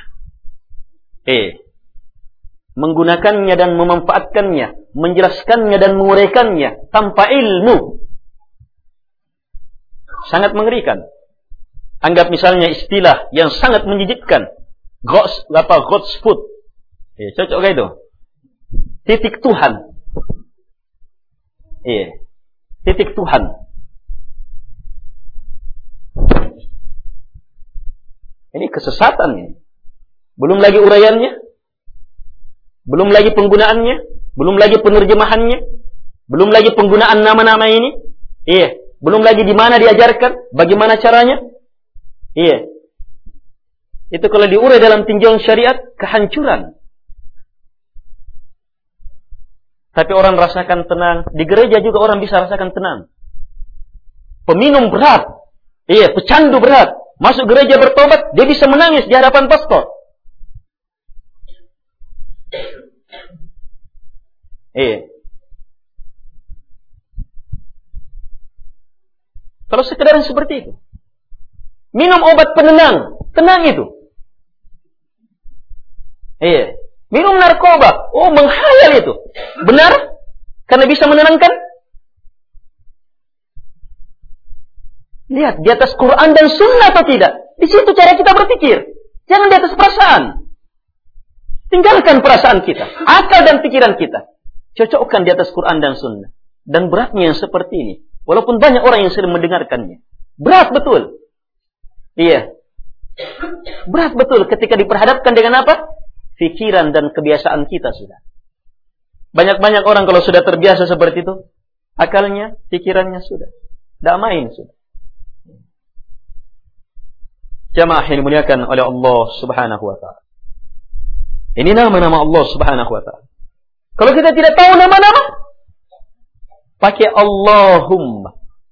Menggunakannya dan memanfaatkannya, menjelaskannya dan menguraikannya tanpa ilmu. Sangat mengerikan. Anggap misalnya istilah yang sangat menjijikkan, God's foot. Cocok gak itu? Titik Tuhan. Titik Tuhan. Ini kesesatan ini. Belum lagi uraiannya, belum lagi penggunaannya, belum lagi penerjemahannya, belum lagi penggunaan nama-nama ini. Belum lagi di mana diajarkan, bagaimana caranya. Itu kalau diurai dalam tinjauan syariat, kehancuran. Tapi orang rasakan tenang. Di gereja juga orang bisa rasakan tenang. Peminum berat. Pecandu berat. Masuk gereja bertobat, dia bisa menangis di hadapan pastor. Kalau sekedar seperti itu. Minum obat penenang. Tenang itu. Minum narkoba. Menghayal itu. Benar? Karena bisa menenangkan? Lihat, di atas Quran dan Sunnah atau tidak? Di situ cara kita berpikir. Jangan di atas perasaan. Tinggalkan perasaan kita. Akal dan pikiran kita. Cocokkan di atas Quran dan Sunnah. Dan beratnya yang seperti ini. Walaupun banyak orang yang sering mendengarkannya. Berat betul. Berat betul ketika diperhadapkan dengan apa? Pikiran dan kebiasaan kita sudah. Banyak-banyak orang kalau sudah terbiasa seperti itu, akalnya, pikirannya sudah. Tidak main sudah. Jamaah yang dimuliakan oleh Allah Subhanahu wa ta'ala. Ini nama-nama Allah Subhanahu wa ta'ala. Kalau kita tidak tahu nama-nama, pakai Allahumma.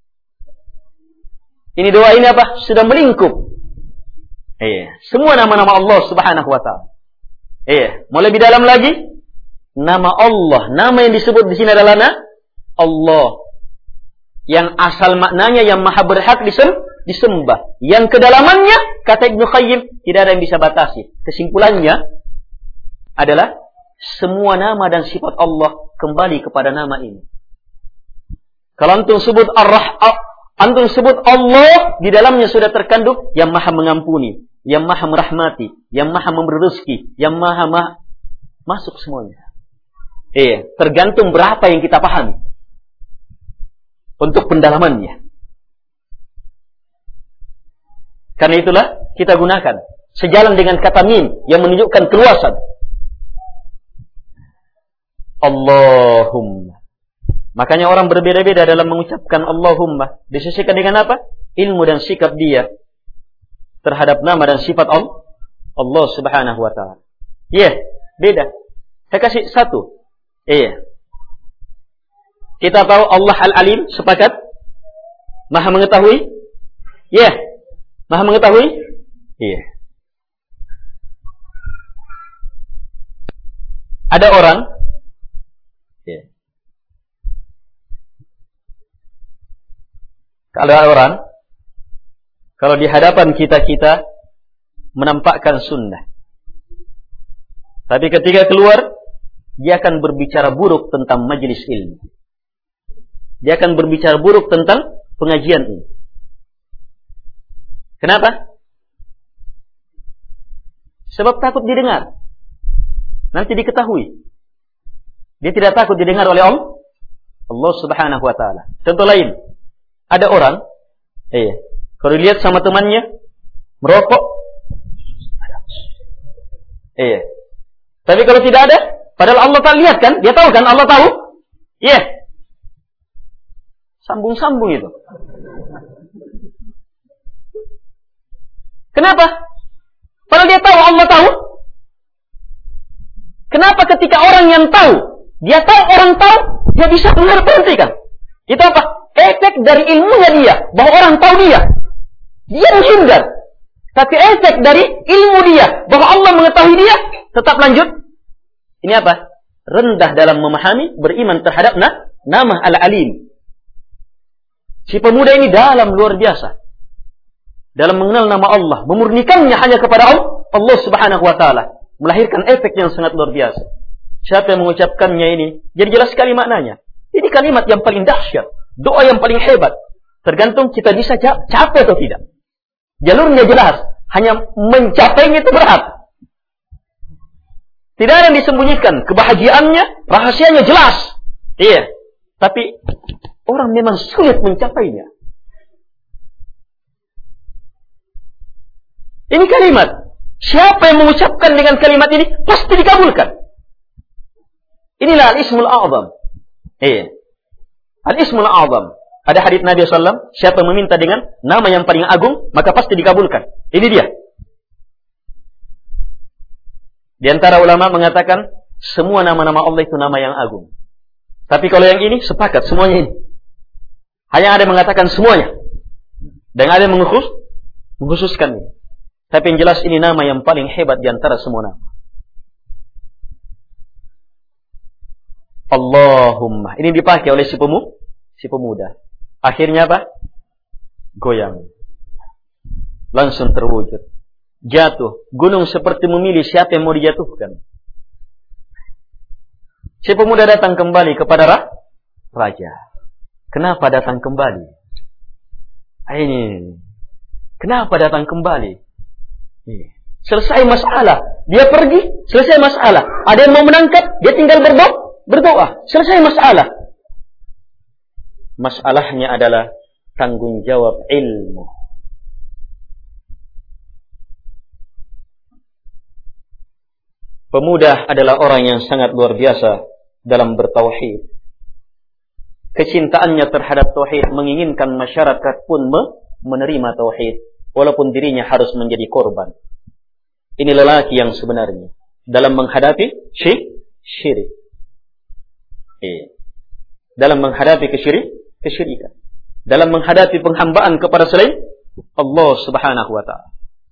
Ini doa ini apa? Sudah melingkup. Semua nama-nama Allah Subhanahu wa ta'ala. Mau lebih dalam lagi? Nama Allah. Nama yang disebut di sini adalah Allah. Yang asal maknanya yang maha berhak disembah. Yang kedalamannya, kata Ibnu Qayyim, tidak ada yang bisa batasi. Kesimpulannya adalah semua nama dan sifat Allah kembali kepada nama ini. Kalau antum sebut antum sebut Allah, di dalamnya sudah terkandung yang maha mengampuni, yang maha merahmati, yang maha memberi rezeki, yang maha masuk semuanya. Tergantung berapa yang kita pahami untuk pendalamannya. Karena itulah kita gunakan sejalan dengan kata mim yang menunjukkan keluasan. Allahumma. Makanya orang berbeda-beda dalam mengucapkan Allahumma. Disesuaikan dengan apa? Ilmu dan sikap dia terhadap nama dan sifat Allah Subhanahu wa ta'ala. Beda. Saya kasih satu. Kita tahu Allah Al-Alim, sepakat? Maha mengetahui? Maha mengetahui? Ada orang Kalau di hadapan kita menampakkan sunnah, tapi ketika keluar dia akan berbicara buruk tentang majelis ilmu. Dia akan berbicara buruk tentang pengajian ini. Kenapa? Sebab takut didengar. Nanti diketahui. Dia tidak takut didengar oleh Allah Subhanahu wa taala. Contoh lain, ada orang kalau lihat sama temannya merokok, tapi kalau tidak ada, padahal Allah tak lihat kan? Dia tahu kan? Allah tahu? Sambung-sambung itu. Kenapa? Padahal dia tahu, Allah tahu. Kenapa ketika orang yang tahu, dia tahu orang tahu, dia bisa berhentikan? Itu apa? Efek dari ilmunya dia, bahwa orang tahu dia. Dia menghindar. Tapi efek dari ilmu dia, bahwa Allah mengetahui dia, tetap lanjut. Ini apa? Rendah dalam memahami, beriman terhadap nama Al-Alim. Si pemuda ini dalam luar biasa. Dalam mengenal nama Allah, memurnikannya hanya kepada Allah Subhanahu wa taala, melahirkan efek yang sangat luar biasa. Siapa yang mengucapkannya ini, jadi jelas sekali maknanya. Ini kalimat yang paling dahsyat, doa yang paling hebat. Tergantung kita bisa capai atau tidak. Jalurnya jelas, hanya mencapainya itu berat. Tidak ada yang disembunyikan, kebahagiaannya, rahasianya jelas. Tapi orang memang sulit mencapainya. Ini kalimat. Siapa yang mengucapkan dengan kalimat ini pasti dikabulkan. Inilah al-ismul a'zam. Al-ismul a'zam. Ada hadits Nabi SAW, siapa meminta dengan nama yang paling agung, maka pasti dikabulkan. Ini dia. Di antara ulama mengatakan semua nama-nama Allah itu nama yang agung. Tapi kalau yang ini sepakat semuanya ini. Hanya ada yang mengatakan semuanya. Dan ada yang mengkhususkan ini. Tapi yang jelas ini nama yang paling hebat di antara semua nama. Allahumma. Ini dipakai oleh si pemuda. Akhirnya apa? Goyang. Langsung terwujud. Jatuh. Gunung seperti memilih siapa yang mau dijatuhkan. Si pemuda datang kembali kepada raja. Kenapa datang kembali? Ini. Kenapa datang kembali? Selesai masalah. Dia pergi, selesai masalah. Ada yang mau menangkap, dia tinggal berdoa. Selesai masalah. Masalahnya adalah tanggung jawab ilmu. Pemuda adalah orang yang sangat luar biasa dalam bertauhid. Kecintaannya terhadap tauhid menginginkan masyarakat pun menerima tauhid, walaupun dirinya harus menjadi korban. Ini lelaki yang sebenarnya dalam menghadapi syirik. Dalam menghadapi kesyirikan. Dalam menghadapi penghambaan kepada selain Allah Subhanahu wa taala.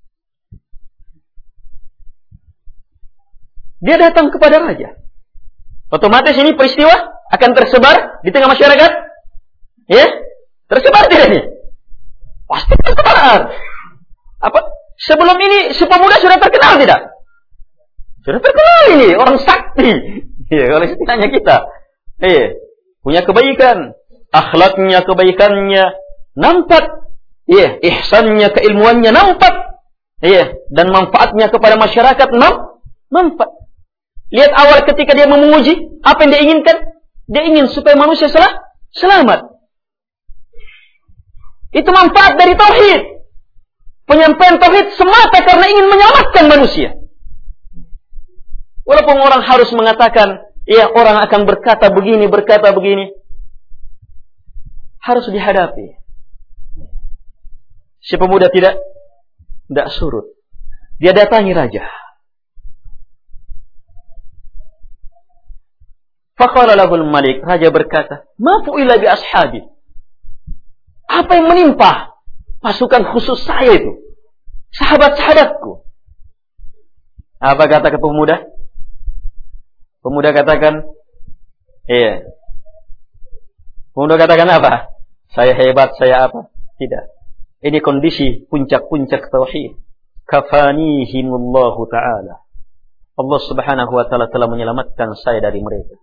Dia datang kepada raja. Otomatis ini peristiwa akan tersebar di tengah masyarakat. Tersebar tidak ini? Pasti tersebar. Apa? Sebelum ini si pemuda sudah terkenal tidak? Sudah terkenal ini, orang sakti. Kalau istilahnya kita. Punya kebaikan, akhlaknya, kebaikannya nampak. Ihsannya, keilmuannya nampak. Dan manfaatnya kepada masyarakat nampak. Lihat awal ketika dia memuji, apa yang dia inginkan? Dia ingin supaya manusia selamat. Itu manfaat dari tauhid. Penyampaian tauhid semata karena ingin menyelamatkan manusia. Walaupun orang harus mengatakan, orang akan berkata begini. Harus dihadapi. Si pemuda tidak surut. Dia datangi raja. Faqala lahul malik, raja berkata, "Ma fu'ila bi ashabi?" Apa yang menimpa pasukan khusus saya itu? Sahabat-sahabatku. Apa kata ke pemuda? Pemuda katakan, Pemuda katakan apa? Saya hebat, saya apa? Tidak. Ini kondisi puncak-puncak tauhid. Kafanihimullahu ta'ala. Allah subhanahu wa ta'ala telah menyelamatkan saya dari mereka.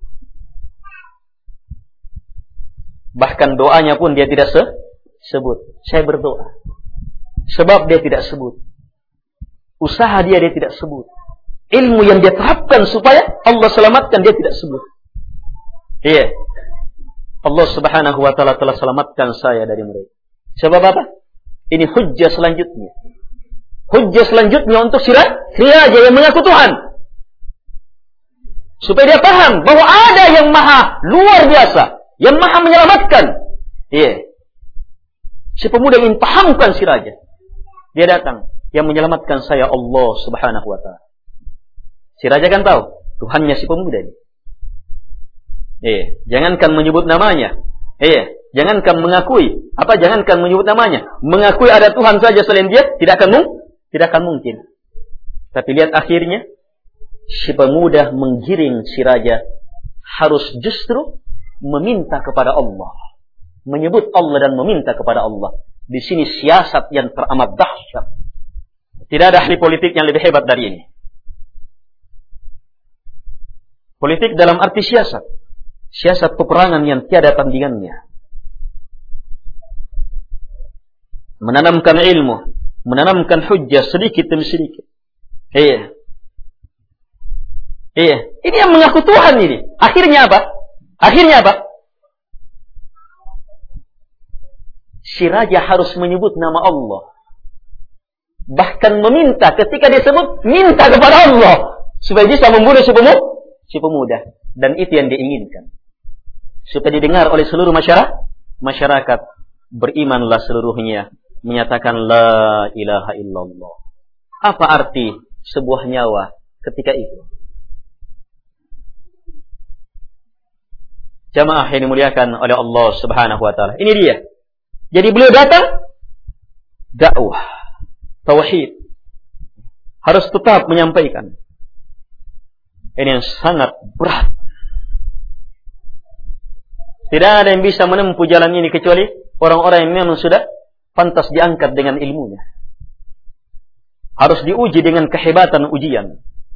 Bahkan doanya pun dia tidak sebut. Saya berdoa. Sebab dia tidak sebut. Usaha dia tidak sebut. Ilmu yang dia terapkan supaya Allah selamatkan dia tidak sebut. Iya. Allah subhanahu wa ta'ala telah selamatkan saya dari mereka. Sebab apa? Ini hujjah selanjutnya. Hujjah selanjutnya untuk si raja yang mengaku Tuhan. Supaya dia paham bahwa ada yang maha luar biasa. Yang maha menyelamatkan. Iya. Si pemuda ingin pahamkan si raja. Dia datang. Yang menyelamatkan saya Allah subhanahu wa ta'ala. Si raja kan tahu. Tuhannya si pemuda ini. Iya. Jangankan menyebut namanya. Iya. Jangankan mengakui. Jangankan menyebut namanya. Mengakui ada Tuhan saja selain dia. Tidak akan mungkin. Tapi lihat akhirnya. Si pemuda menggiring si raja. Harus justru meminta kepada Allah. Menyebut Allah dan meminta kepada Allah. Di sini siasat yang teramat dahsyat. Tidak ada ahli politik yang lebih hebat dari ini. Politik dalam arti siasat. Siasat peperangan yang tiada tandingannya. Menanamkan ilmu. Menanamkan hujjah sedikit demi sedikit. Iya. Ini yang mengaku Tuhan ini. Akhirnya apa? Si raja harus menyebut nama Allah. Bahkan meminta, ketika dia sebut, minta kepada Allah. Supaya bisa membunuh si pemuda. Dan itu yang diinginkan. Supaya didengar oleh seluruh masyarakat. Berimanlah seluruhnya. Menyatakan la ilaha illallah. Apa arti sebuah nyawa ketika itu? Jamaah yang dimuliakan oleh Allah subhanahu wa ta'ala. Ini dia. Jadi beliau datang. Dakwah. Tauhid. Harus tetap menyampaikan. Ini yang sangat berat. Tidak ada yang bisa menempuh jalan ini kecuali orang-orang yang memang sudah pantas diangkat dengan ilmunya. Harus diuji dengan kehebatan ujian.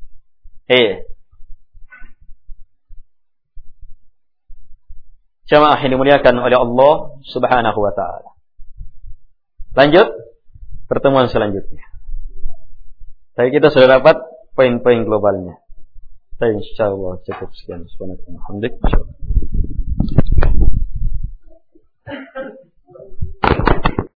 Jamaah yang dimuliakan oleh Allah subhanahu wa ta'ala. Lanjut pertemuan selanjutnya. Tapi kita sudah dapat poin-poin globalnya. Insyaallah cukup sekian. Subhanallah.